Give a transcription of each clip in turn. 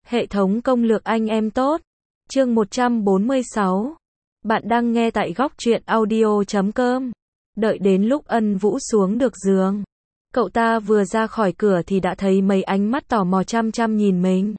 Hệ thống công lược anh em tốt. Chương 146. Bạn đang nghe tại góc truyện audio.com. Đợi đến lúc Ân Vũ xuống được giường, cậu ta vừa ra khỏi cửa thì đã thấy mấy ánh mắt tò mò chăm chăm nhìn mình.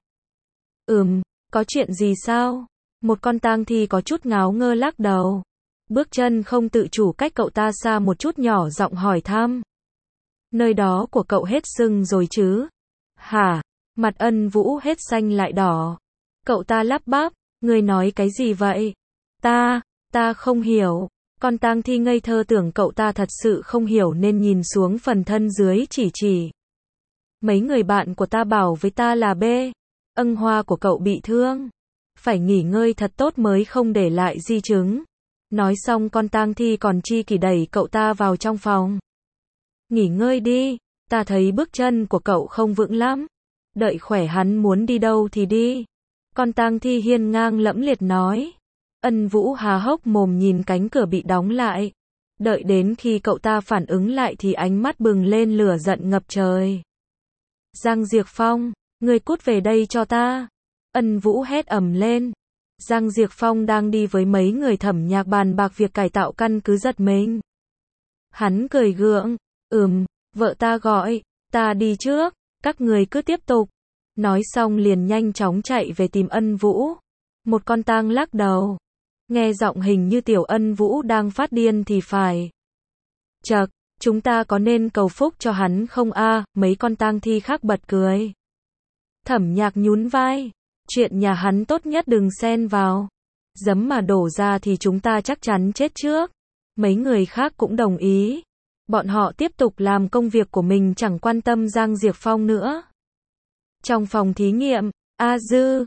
Có chuyện gì sao? Một con tang thi có chút ngáo ngơ lắc đầu. Bước chân không tự chủ cách cậu ta xa một chút, nhỏ giọng hỏi thăm. Nơi đó của cậu hết sưng rồi chứ? Hả? Mặt Ân Vũ hết xanh lại đỏ. Cậu ta lắp bắp, ngươi nói cái gì vậy? Ta không hiểu. Con tang thi ngây thơ tưởng cậu ta thật sự không hiểu nên nhìn xuống phần thân dưới chỉ. Mấy người bạn của ta bảo với ta là ân hoa của cậu bị thương. Phải nghỉ ngơi thật tốt mới không để lại di chứng. Nói xong con tang thi còn chi kỷ đẩy cậu ta vào trong phòng. Nghỉ ngơi đi, ta thấy bước chân của cậu không vững lắm. Đợi khỏe hắn muốn đi đâu thì đi. Con tang thi hiên ngang lẫm liệt nói. Ân Vũ há hốc mồm nhìn cánh cửa bị đóng lại. Đợi đến khi cậu ta phản ứng lại thì ánh mắt bừng lên lửa giận ngập trời. Giang Diệc Phong, ngươi cút về đây cho ta. Ân Vũ hét ầm lên. Giang Diệc Phong đang đi với mấy người Thẩm Nhạc bàn bạc việc cải tạo căn cứ giật mình. Hắn cười gượng, vợ ta gọi, ta đi trước, các người cứ tiếp tục. Nói xong liền nhanh chóng chạy về tìm Ân Vũ. Một con tang lắc đầu. Nghe giọng hình như tiểu Ân Vũ đang phát điên thì phải. Chậc, chúng ta có nên cầu phúc cho hắn không a? Mấy con tang thi khác bật cười. Thẩm Nhạc nhún vai. Chuyện nhà hắn tốt nhất đừng xen vào. Giấm mà đổ ra thì chúng ta chắc chắn chết trước. Mấy người khác cũng đồng ý. Bọn họ tiếp tục làm công việc của mình, chẳng quan tâm Giang Diệc Phong nữa. Trong phòng thí nghiệm, A Dư,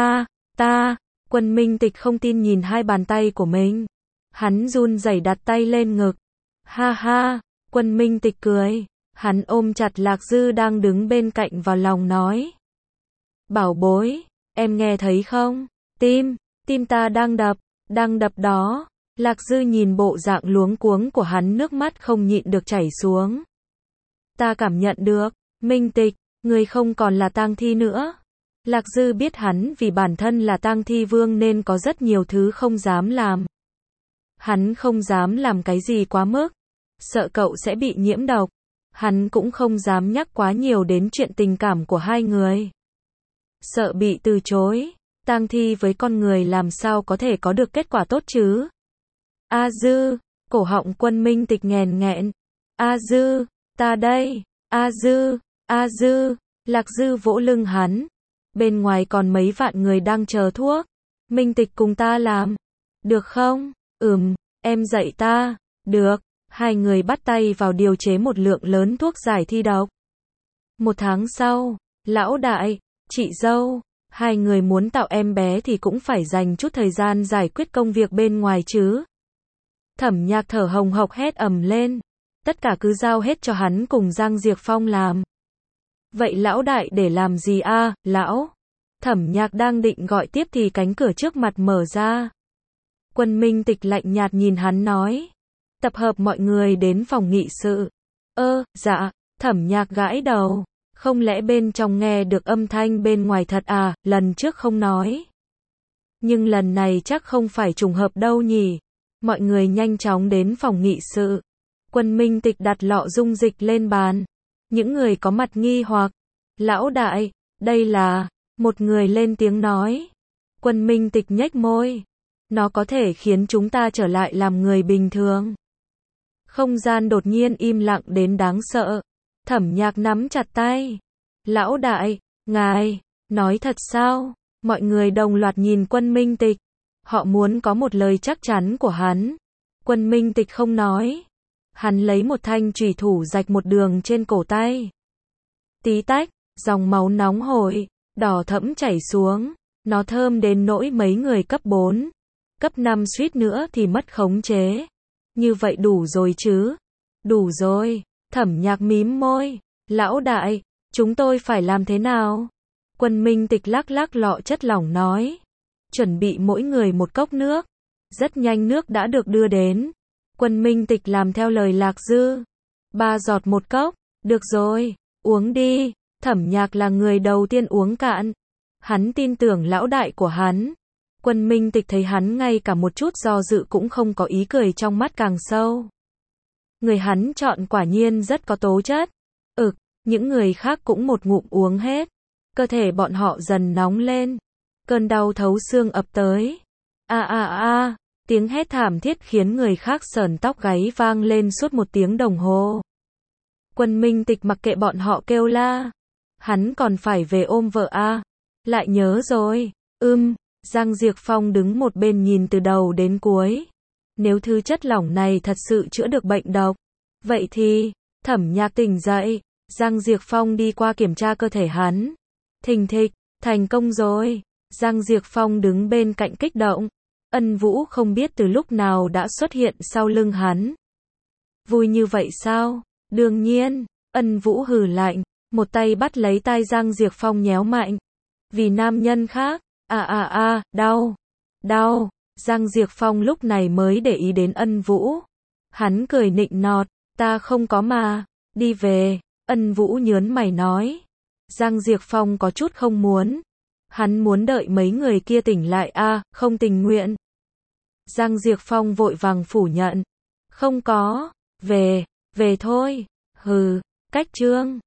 Quân Minh Tịch không tin nhìn hai bàn tay của mình. Hắn run rẩy đặt tay lên ngực. Ha ha, Quân Minh Tịch cười. Hắn ôm chặt Lạc Dư đang đứng bên cạnh vào lòng nói. Bảo bối, em nghe thấy không? Tim ta đang đập đó. Lạc Dư nhìn bộ dạng luống cuống của hắn, nước mắt không nhịn được chảy xuống. Ta cảm nhận được, Minh Tịch, người không còn là tang thi nữa. Lạc Dư biết hắn vì bản thân là tang thi vương nên có rất nhiều thứ không dám làm. Hắn không dám làm cái gì quá mức, sợ cậu sẽ bị nhiễm độc. Hắn cũng không dám nhắc quá nhiều đến chuyện tình cảm của hai người. Sợ bị từ chối, tang thi với con người làm sao có thể có được kết quả tốt chứ? A Dư, cổ họng Quân Minh Tịch nghẹn nghẹn. A Dư, ta đây, A Dư, Lạc Dư vỗ lưng hắn. Bên ngoài còn mấy vạn người đang chờ thuốc. Minh Tịch cùng ta làm. Được không? Em dạy ta. Được. Hai người bắt tay vào điều chế một lượng lớn thuốc giải thi độc. 1 tháng sau, lão đại, chị dâu, hai người muốn tạo em bé thì cũng phải dành chút thời gian giải quyết công việc bên ngoài chứ. Thẩm Nhạc thở hồng hộc hét ầm lên. Tất cả cứ giao hết cho hắn cùng Giang Diệc Phong làm. Vậy lão đại để làm gì a, lão? Thẩm Nhạc đang định gọi tiếp thì cánh cửa trước mặt mở ra. Quân Minh Tịch lạnh nhạt nhìn hắn nói. Tập hợp mọi người đến phòng nghị sự. Dạ, Thẩm Nhạc gãi đầu. Không lẽ bên trong nghe được âm thanh bên ngoài thật à, lần trước không nói. Nhưng lần này chắc không phải trùng hợp đâu nhỉ. Mọi người nhanh chóng đến phòng nghị sự. Quân Minh Tịch đặt lọ dung dịch lên bàn. Những người có mặt nghi hoặc. Lão đại, đây là... Một người lên tiếng nói. Quân Minh Tịch nhếch môi. Nó có thể khiến chúng ta trở lại làm người bình thường. Không gian đột nhiên im lặng đến đáng sợ. Thẩm Nhạc nắm chặt tay. Lão đại, ngài, nói thật sao? Mọi người đồng loạt nhìn Quân Minh Tịch. Họ muốn có một lời chắc chắn của hắn. Quân Minh Tịch không nói. Hắn lấy một thanh chùy thủ rạch một đường trên cổ tay. Tí tách, dòng máu nóng hổi, đỏ thẫm chảy xuống. Nó thơm đến nỗi mấy người cấp 4, cấp 5 suýt nữa thì mất khống chế. Như vậy đủ rồi chứ? Đủ rồi. Thẩm Nhạc mím môi. Lão đại, chúng tôi phải làm thế nào? Quân Minh Tịch lắc lắc lọ chất lỏng nói. Chuẩn bị mỗi người một cốc nước. Rất nhanh nước đã được đưa đến. Quân Minh Tịch làm theo lời Lạc Dư. 3 giọt một cốc. Được rồi, uống đi. Thẩm Nhạc là người đầu tiên uống cạn. Hắn tin tưởng lão đại của hắn. Quân Minh Tịch thấy hắn ngay cả một chút do dự cũng không có, ý cười trong mắt càng sâu. Người hắn chọn quả nhiên rất có tố chất. Những người khác cũng một ngụm uống hết. Cơ thể bọn họ dần nóng lên. Cơn đau thấu xương ập tới. Tiếng hét thảm thiết khiến người khác sởn tóc gáy vang lên suốt 1 tiếng đồng hồ. Quân Minh Tịch mặc kệ bọn họ kêu la. Hắn còn phải về ôm vợ a. Lại nhớ rồi. Giang Diệc Phong đứng một bên nhìn từ đầu đến cuối. Nếu thứ chất lỏng này thật sự chữa được bệnh độc, vậy thì, Thẩm Nhạc tỉnh dậy. Giang Diệc Phong đi qua kiểm tra cơ thể hắn. Thình thịch, thành công rồi. Giang Diệc Phong đứng bên cạnh kích động. Ân Vũ không biết từ lúc nào đã xuất hiện sau lưng hắn. Vui như vậy sao? Đương nhiên. Ân Vũ hừ lạnh, một tay bắt lấy tai Giang Diệc Phong nhéo mạnh. Vì nam nhân khác. Đau. Giang Diệc Phong lúc này mới để ý đến Ân Vũ. Hắn cười nịnh nọt, ta không có mà. Đi về. Ân Vũ nhớn mày nói. Giang Diệc Phong có chút không muốn. Hắn muốn đợi mấy người kia tỉnh lại không tình nguyện. Giang Diệc Phong vội vàng phủ nhận. Không có. Về thôi. Hừ, cách trương.